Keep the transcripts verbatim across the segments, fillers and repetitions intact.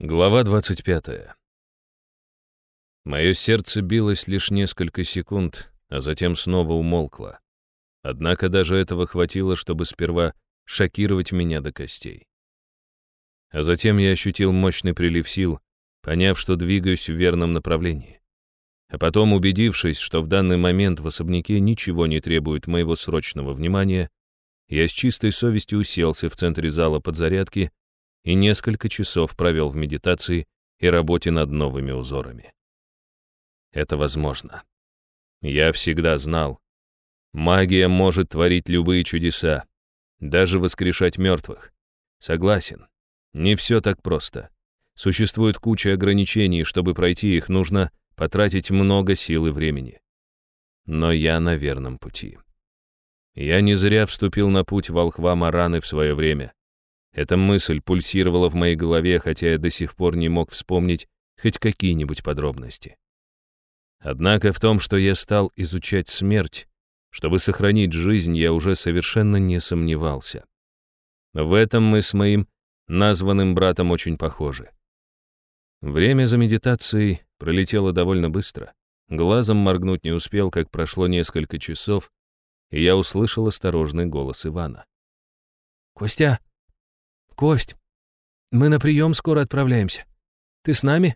Глава двадцать пятая. Мое сердце билось лишь несколько секунд, а затем снова умолкло. Однако даже этого хватило, чтобы сперва шокировать меня до костей. А затем я ощутил мощный прилив сил, поняв, что двигаюсь в верном направлении. А потом, убедившись, что в данный момент в особняке ничего не требует моего срочного внимания, я с чистой совестью уселся в центре зала подзарядки и несколько часов провел в медитации и работе над новыми узорами. Это возможно. Я всегда знал. Магия может творить любые чудеса, даже воскрешать мертвых. Согласен, не все так просто. Существует куча ограничений, чтобы пройти их, нужно потратить много сил и времени. Но я на верном пути. Я не зря вступил на путь волхва Мараны в свое время. Эта мысль пульсировала в моей голове, хотя я до сих пор не мог вспомнить хоть какие-нибудь подробности. Однако в том, что я стал изучать смерть, чтобы сохранить жизнь, я уже совершенно не сомневался. В этом мы с моим названным братом очень похожи. Время за медитацией пролетело довольно быстро. Глазом моргнуть не успел, как прошло несколько часов, и я услышал осторожный голос Ивана. «Костя! Кость! Мы на прием скоро отправляемся. Ты с нами?»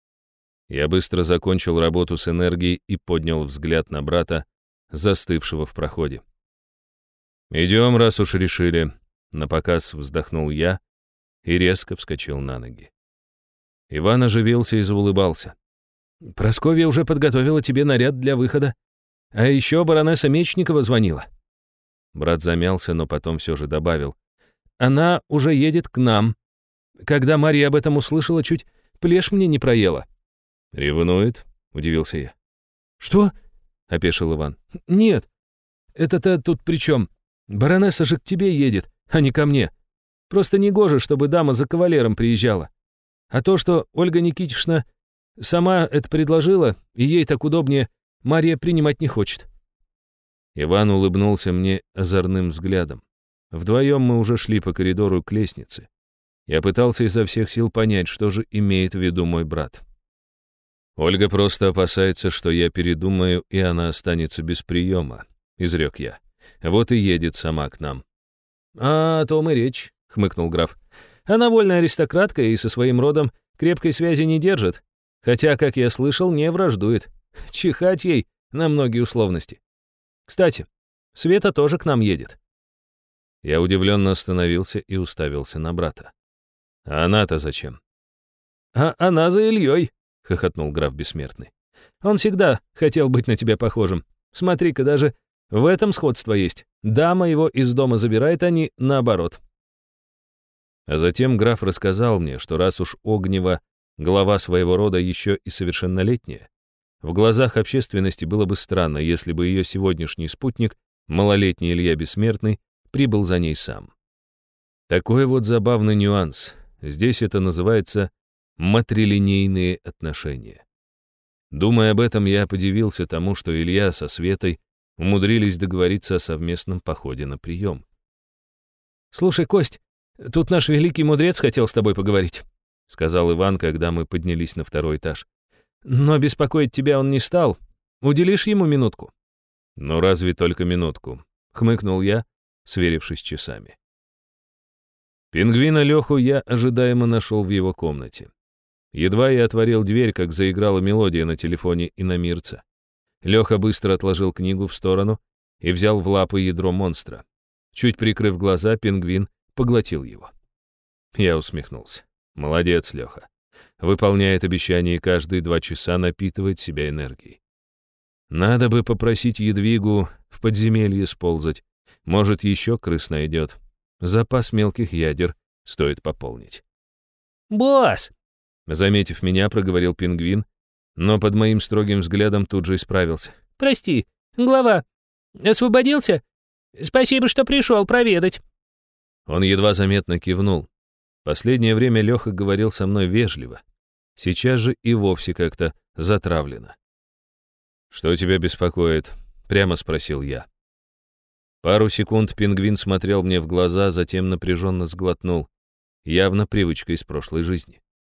Я быстро закончил работу с энергией и поднял взгляд на брата, застывшего в проходе. «Идем, раз уж решили», — напоказ вздохнул я и резко вскочил на ноги. Иван оживился и заулыбался. «Прасковья уже подготовила тебе наряд для выхода. А еще баронесса Мечникова звонила». Брат замялся, но потом все же добавил. «Она уже едет к нам. Когда Марья об этом услышала, чуть плешь мне не проела». «Ревнует?» — удивился я. «Что?» — опешил Иван. «Нет, это-то тут при чем? Баронесса же к тебе едет, а не ко мне. Просто негоже, чтобы дама за кавалером приезжала. А то, что Ольга Никитична сама это предложила, и ей так удобнее, Марья принимать не хочет». Иван улыбнулся мне озорным взглядом. Вдвоем мы уже шли по коридору к лестнице. Я пытался изо всех сил понять, что же имеет в виду мой брат. «Ольга просто опасается, что я передумаю, и она останется без приема», — изрек я. «Вот и едет сама к нам». «А о том и речь», — хмыкнул граф. «Она вольная аристократка и со своим родом крепкой связи не держит, хотя, как я слышал, не враждует. Чихать ей на многие условности. Кстати, Света тоже к нам едет». Я удивленно остановился и уставился на брата. «А она-то зачем?» «А она за Ильей», — хохотнул граф Бессмертный. «Он всегда хотел быть на тебя похожим. Смотри-ка, даже в этом сходство есть. Дама его из дома забирает, а не наоборот». А затем граф рассказал мне, что раз уж Огнева глава своего рода еще и совершеннолетняя, в глазах общественности было бы странно, если бы ее сегодняшний спутник, малолетний Илья Бессмертный, прибыл за ней сам. Такой вот забавный нюанс. Здесь это называется матрилинейные отношения. Думая об этом, я подивился тому, что Илья со Светой умудрились договориться о совместном походе на прием. «Слушай, Кость, тут наш великий мудрец хотел с тобой поговорить», — сказал Иван, когда мы поднялись на второй этаж. «Но беспокоить тебя он не стал. Уделишь ему минутку?» «Ну разве только минутку», — хмыкнул я, сверившись с часами. Пингвина Леху я ожидаемо нашел в его комнате. Едва я отворил дверь, как заиграла мелодия на телефоне иномирца. Леха быстро отложил книгу в сторону и взял в лапы ядро монстра. Чуть прикрыв глаза, пингвин поглотил его. Я усмехнулся. Молодец, Леха. Выполняет обещание каждые два часа напитывать себя энергией. Надо бы попросить Едвигу в подземелье сползать. Может, еще крыс найдет. Запас мелких ядер стоит пополнить. «Босс!» Заметив меня, проговорил пингвин, но под моим строгим взглядом тут же исправился. «Прости, глава. Освободился? Спасибо, что пришел проведать». Он едва заметно кивнул. Последнее время Леха говорил со мной вежливо. Сейчас же и вовсе как-то затравлено. «Что тебя беспокоит?» — прямо спросил я. Пару секунд пингвин смотрел мне в глаза, затем напряженно сглотнул. Явно привычка из прошлой жизни.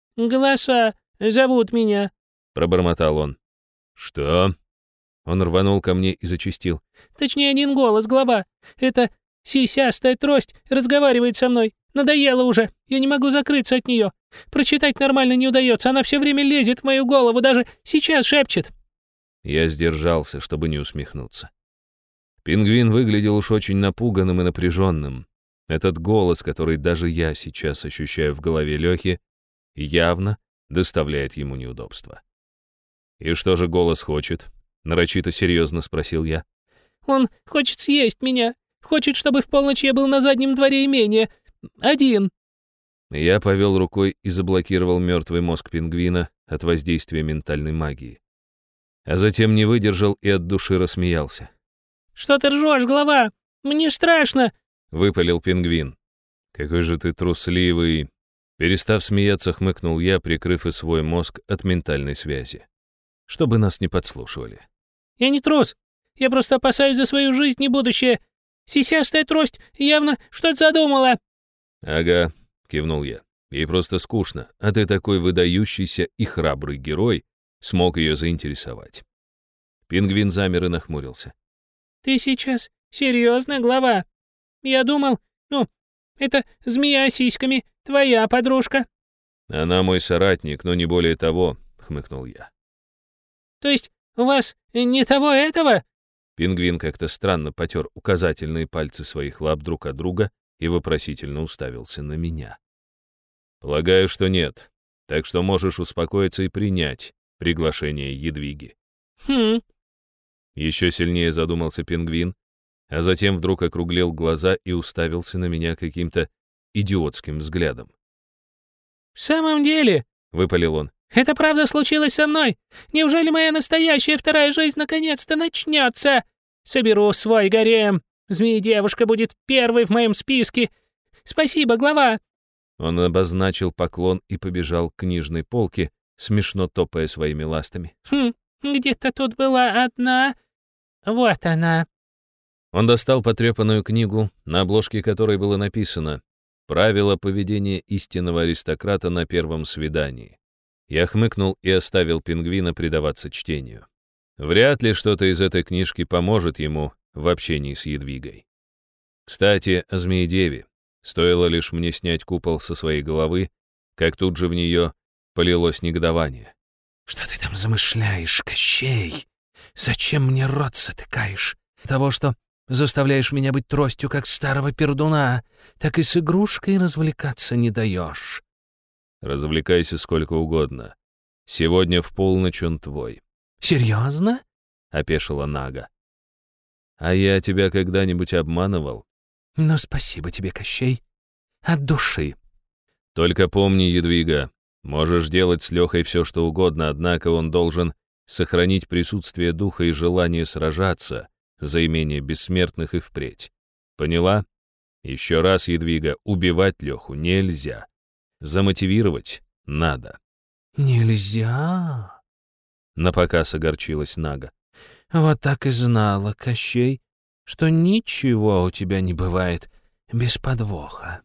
«Голоса зовут меня», — пробормотал он. «Что?» Он рванул ко мне и зачастил. «Точнее, один голос, глава. Это сисястая трость разговаривает со мной. Надоело уже. Я не могу закрыться от нее. Прочитать нормально не удается. Она все время лезет в мою голову, даже сейчас шепчет». Я сдержался, чтобы не усмехнуться. Пингвин выглядел уж очень напуганным и напряженным. Этот голос, который даже я сейчас ощущаю в голове Лехи, явно доставляет ему неудобства. «И что же голос хочет?» — нарочито серьезно спросил я. «Он хочет съесть меня. Хочет, чтобы в полночь я был на заднем дворе имения. Один». Я повел рукой и заблокировал мертвый мозг пингвина от воздействия ментальной магии. А затем не выдержал и от души рассмеялся. «Что ты ржешь, глава? Мне страшно!» — выпалил пингвин. «Какой же ты трусливый!» Перестав смеяться, хмыкнул я, прикрыв и свой мозг от ментальной связи. Чтобы нас не подслушивали. «Я не трус. Я просто опасаюсь за свою жизнь и будущее. Сисястая трость явно что-то задумала». «Ага», — кивнул я. «Ей просто скучно, а ты такой выдающийся и храбрый герой смог ее заинтересовать». Пингвин замер и нахмурился. «Ты сейчас серьезно, глава? Я думал, ну, это змея с сиськами, твоя подружка». «Она мой соратник, но не более того», — хмыкнул я. «То есть у вас не того этого?» Пингвин как-то странно потер указательные пальцы своих лап друг от друга и вопросительно уставился на меня. «Полагаю, что нет, так что можешь успокоиться и принять приглашение Едвиги». «Хм». Еще сильнее задумался пингвин, а затем вдруг округлил глаза и уставился на меня каким-то идиотским взглядом. «В самом деле», — выпалил он, — «это правда случилось со мной? Неужели моя настоящая вторая жизнь наконец-то начнется? Соберу свой гарем. Змея-девушка будет первой в моем списке. Спасибо, глава». Он обозначил поклон и побежал к книжной полке, смешно топая своими ластами. «Хм, где-то тут была одна. Вот она». Он достал потрепанную книгу, на обложке которой было написано «Правила поведения истинного аристократа на первом свидании». Я хмыкнул и оставил пингвина предаваться чтению. Вряд ли что-то из этой книжки поможет ему в общении с Едвигой. Кстати, о Змеи-Деве. Стоило лишь мне снять купол со своей головы, как тут же в нее полилось негодование. «Что ты там замышляешь, Кощей? Зачем мне рот затыкаешь? Того, что заставляешь меня быть тростью, как старого пердуна, так и с игрушкой развлекаться не даешь». «Развлекайся сколько угодно. Сегодня в полночь он твой». «Серьезно?» — опешила Нага. «А я тебя когда-нибудь обманывал?» «Ну, спасибо тебе, Кощей. От души». «Только помни, Едвига, можешь делать с Лехой все, что угодно, однако он должен сохранить присутствие духа и желание сражаться за имение бессмертных и впредь. Поняла? Еще раз, Едвига, убивать Леху нельзя. Замотивировать надо». «Нельзя?» — напоказ огорчилась Нага. «Вот так и знала, Кощей, что ничего у тебя не бывает без подвоха».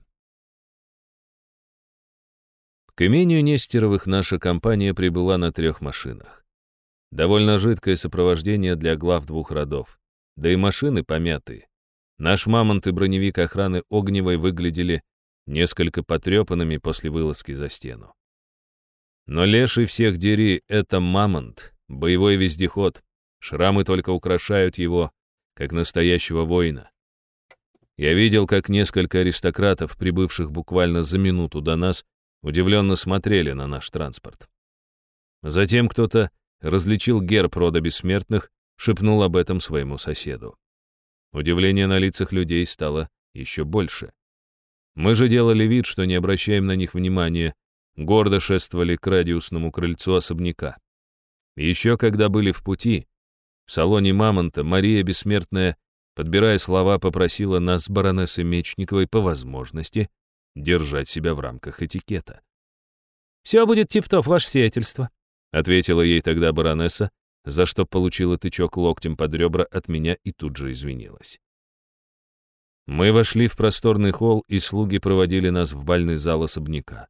К имению Нестеровых наша компания прибыла на трех машинах. Довольно жидкое сопровождение для глав двух родов. Да и машины помятые. Наш мамонт и броневик охраны Огневой выглядели несколько потрепанными после вылазки за стену. Но леший всех дери — это мамонт, боевой вездеход. Шрамы только украшают его, как настоящего воина. Я видел, как несколько аристократов, прибывших буквально за минуту до нас, удивленно смотрели на наш транспорт. Затем кто-то различил герб рода бессмертных, шепнул об этом своему соседу. Удивление на лицах людей стало еще больше. Мы же делали вид, что не обращаем на них внимания, гордо шествовали к радиусному крыльцу особняка. Еще когда были в пути, в салоне Мамонта Мария Бессмертная, подбирая слова, попросила нас с баронессой Мечниковой по возможности держать себя в рамках этикета. «Все будет тип-топ, ваше сиятельство», — ответила ей тогда баронесса, за что получила тычок локтем под ребра от меня и тут же извинилась. Мы вошли в просторный холл, и слуги проводили нас в бальный зал особняка.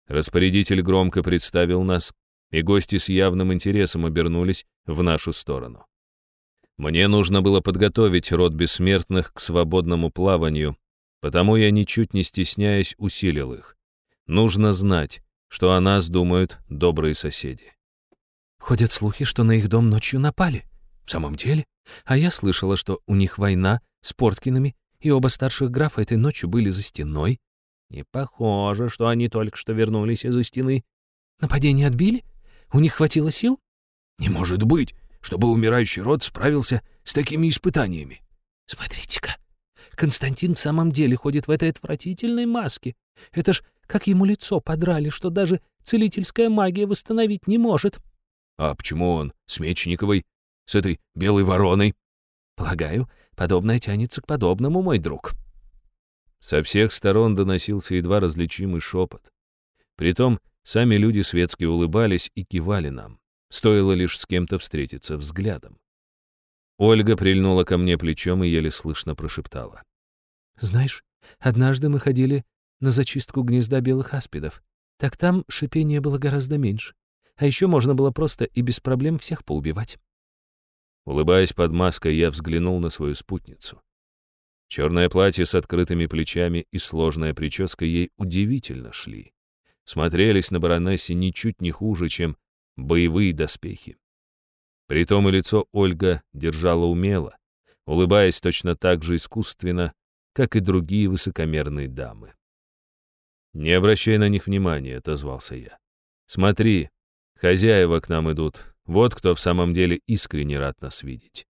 Распорядитель громко представил нас, и гости с явным интересом обернулись в нашу сторону. Мне нужно было подготовить род бессмертных к свободному плаванию, потому я, ничуть не стесняясь, усилил их. Нужно знать, что о нас думают добрые соседи. Ходят слухи, что на их дом ночью напали. В самом деле? А я слышала, что у них война с Порткинами, и оба старших графа этой ночью были за стеной. Не похоже, что они только что вернулись из-за стены. Нападение отбили? У них хватило сил? Не может быть, чтобы умирающий род справился с такими испытаниями. Смотрите-ка, Константин в самом деле ходит в этой отвратительной маске. Это ж как ему лицо подрали, что даже целительская магия восстановить не может. А почему он с Мечниковой, с этой белой вороной? Полагаю, подобное тянется к подобному, мой друг. Со всех сторон доносился едва различимый шепот. Притом сами люди светски улыбались и кивали нам. Стоило лишь с кем-то встретиться взглядом. Ольга прильнула ко мне плечом и еле слышно прошептала. «Знаешь, однажды мы ходили на зачистку гнезда белых аспидов. Так там шипения было гораздо меньше. А еще можно было просто и без проблем всех поубивать». Улыбаясь под маской, я взглянул на свою спутницу. Черное платье с открытыми плечами и сложная прическа ей удивительно шли. Смотрелись на баронессе ничуть не хуже, чем боевые доспехи. Притом и лицо Ольга держала умело, улыбаясь точно так же искусственно, как и другие высокомерные дамы. «Не обращай на них внимания», — отозвался я. «Смотри, хозяева к нам идут, вот кто в самом деле искренне рад нас видеть».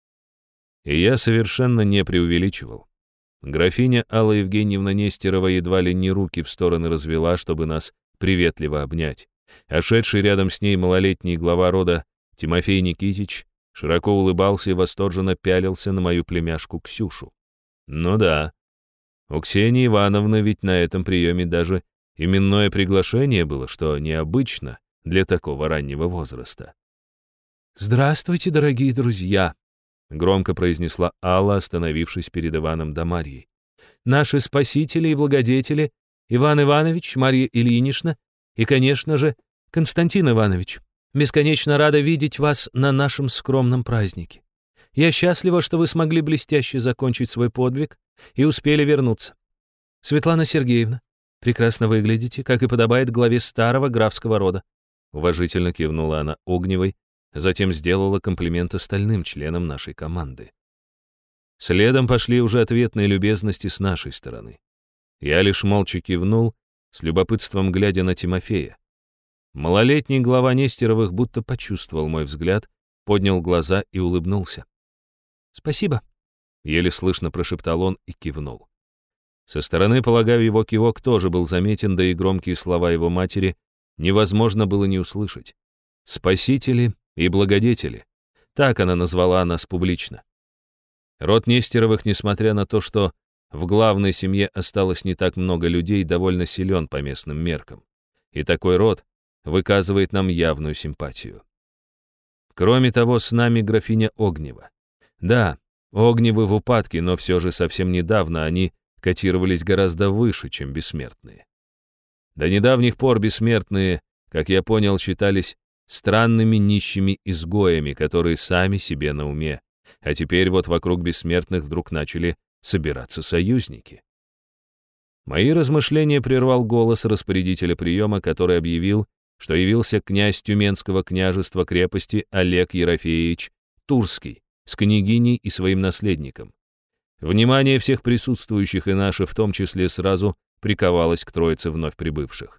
И я совершенно не преувеличивал. Графиня Алла Евгеньевна Нестерова едва ли не руки в стороны развела, чтобы нас приветливо обнять, а шедший рядом с ней малолетний глава рода Тимофей Никитич широко улыбался и восторженно пялился на мою племяшку Ксюшу. Ну да, у Ксении Ивановны ведь на этом приеме даже именное приглашение было, что необычно для такого раннего возраста. «Здравствуйте, дорогие друзья!» — громко произнесла Алла, остановившись перед Иваном да Марьей. «Наши спасители и благодетели Иван Иванович, Марья Ильинична и, конечно же, Константин Иванович. Бесконечно рада видеть вас на нашем скромном празднике. Я счастлива, что вы смогли блестяще закончить свой подвиг и успели вернуться. Светлана Сергеевна, прекрасно выглядите, как и подобает главе старого графского рода». Уважительно кивнула она Огневой, затем сделала комплимент остальным членам нашей команды. Следом пошли уже ответные любезности с нашей стороны. Я лишь молча кивнул, с любопытством глядя на Тимофея. Малолетний глава Нестеровых будто почувствовал мой взгляд, поднял глаза и улыбнулся. «Спасибо», — еле слышно прошептал он и кивнул. Со стороны, полагаю, его кивок тоже был заметен, да и громкие слова его матери невозможно было не услышать. «Спасители и благодетели», так она назвала нас публично. Род Нестеровых, несмотря на то, что в главной семье осталось не так много людей, довольно силен по местным меркам. И такой род выказывает нам явную симпатию. Кроме того, с нами графиня Огнева. Да, Огневы в упадке, но все же совсем недавно они котировались гораздо выше, чем бессмертные. До недавних пор бессмертные, как я понял, считались странными нищими изгоями, которые сами себе на уме, а теперь вот вокруг бессмертных вдруг начали собираться союзники. Мои размышления прервал голос распорядителя приема, который объявил, что явился князь Тюменского княжества крепости Олег Ерофеевич Турский с княгиней и своим наследником. Внимание всех присутствующих и наше в том числе сразу приковалось к троице вновь прибывших.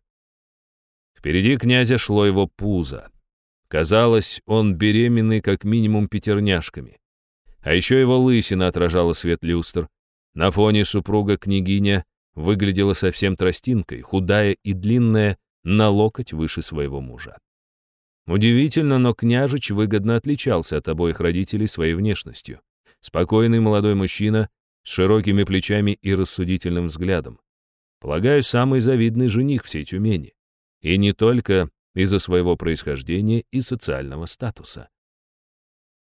Впереди князя шло его пузо. Казалось, он беременный как минимум пятерняшками. А еще его лысина отражала свет люстр. На фоне супруга княгиня выглядела совсем тростинкой, худая и длинная, на локоть выше своего мужа. Удивительно, но княжич выгодно отличался от обоих родителей своей внешностью. Спокойный молодой мужчина с широкими плечами и рассудительным взглядом. Полагаю, самый завидный жених всей Тюмени. И не только из-за своего происхождения и социального статуса.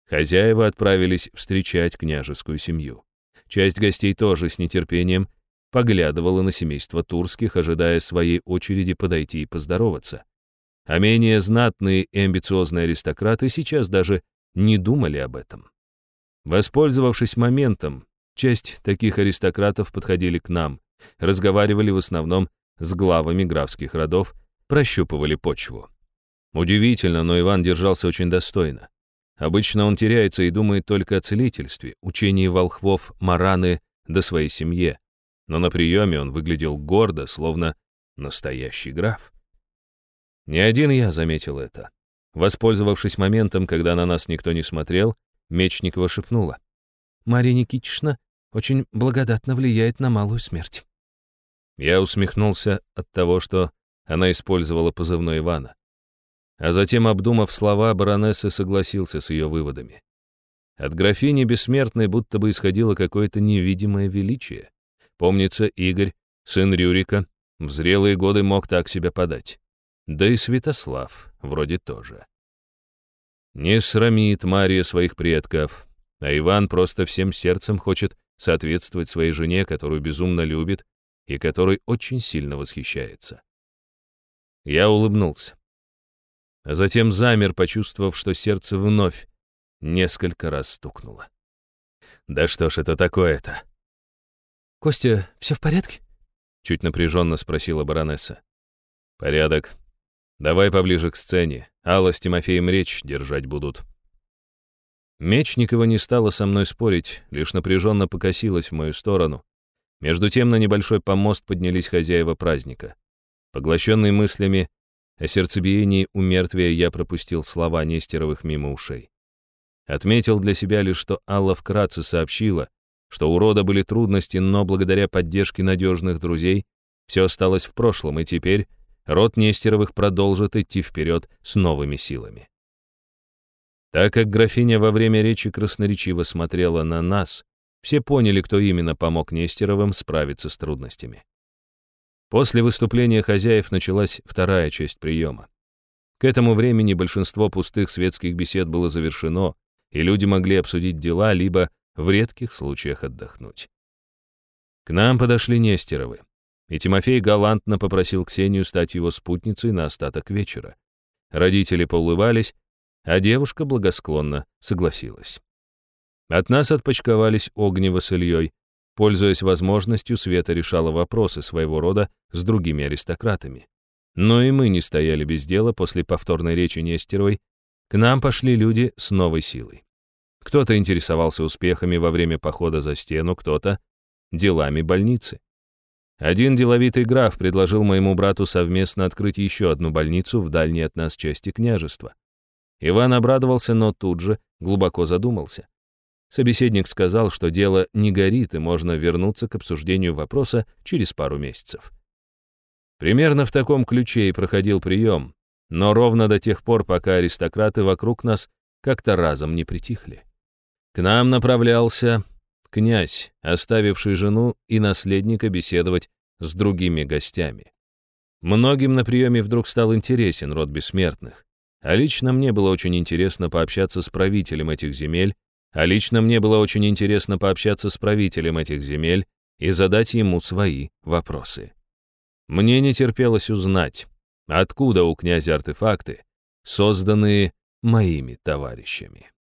Хозяева отправились встречать княжескую семью. Часть гостей тоже с нетерпением поглядывала на семейство Турских, ожидая своей очереди подойти и поздороваться. А менее знатные и амбициозные аристократы сейчас даже не думали об этом. Воспользовавшись моментом, часть таких аристократов подходили к нам, разговаривали в основном с главами графских родов, прощупывали почву. Удивительно, но Иван держался очень достойно. Обычно он теряется и думает только о целительстве, учении волхвов, мараны да своей семье. Но на приеме он выглядел гордо, словно настоящий граф. Не один я заметил это. Воспользовавшись моментом, когда на нас никто не смотрел, Мечникова шепнула: «Мария Никитична очень благодатно влияет на малую смерть». Я усмехнулся от того, что она использовала позывной Ивана. А затем, обдумав слова баронессы, согласился с ее выводами. От графини Бессмертной будто бы исходило какое-то невидимое величие. Помнится, Игорь, сын Рюрика, в зрелые годы мог так себя подать. Да и Святослав вроде тоже. Не срамит Мария своих предков, а Иван просто всем сердцем хочет соответствовать своей жене, которую безумно любит и которой очень сильно восхищается. Я улыбнулся. А затем замер, почувствовав, что сердце вновь несколько раз стукнуло. Да что ж это такое-то? «Костя, все в порядке?» Чуть напряженно спросила баронесса. «Порядок. Давай поближе к сцене. Алла с Тимофеем речь держать будут». Мечникова не стала со мной спорить, лишь напряженно покосилась в мою сторону. Между тем на небольшой помост поднялись хозяева праздника. Поглощенный мыслями о сердцебиении у мертвия, я пропустил слова Нестеровых мимо ушей. Отметил для себя лишь, что Алла вкратце сообщила, что у рода были трудности, но благодаря поддержке надежных друзей все осталось в прошлом, и теперь род Нестеровых продолжит идти вперед с новыми силами. Так как графиня во время речи красноречиво смотрела на нас, все поняли, кто именно помог Нестеровым справиться с трудностями. После выступления хозяев началась вторая часть приема. К этому времени большинство пустых светских бесед было завершено, и люди могли обсудить дела, либо в редких случаях отдохнуть. К нам подошли Нестеровы, и Тимофей галантно попросил Ксению стать его спутницей на остаток вечера. Родители поулыбались, а девушка благосклонно согласилась. От нас отпочковались Огнева с Ильей. Пользуясь возможностью, Света решала вопросы своего рода с другими аристократами. Но и мы не стояли без дела после повторной речи Нестеровой. К нам пошли люди с новой силой. Кто-то интересовался успехами во время похода за стену, кто-то — делами больницы. Один деловитый граф предложил моему брату совместно открыть еще одну больницу в дальней от нас части княжества. Иван обрадовался, но тут же глубоко задумался. Собеседник сказал, что дело не горит и можно вернуться к обсуждению вопроса через пару месяцев. Примерно в таком ключе и проходил прием, но ровно до тех пор, пока аристократы вокруг нас как-то разом не притихли. К нам направлялся князь, оставивший жену и наследника беседовать с другими гостями. Многим на приеме вдруг стал интересен род бессмертных, а лично мне было очень интересно пообщаться с правителем этих земель, а лично мне было очень интересно пообщаться с правителем этих земель и задать ему свои вопросы. Мне не терпелось узнать, откуда у князя артефакты, созданные моими товарищами.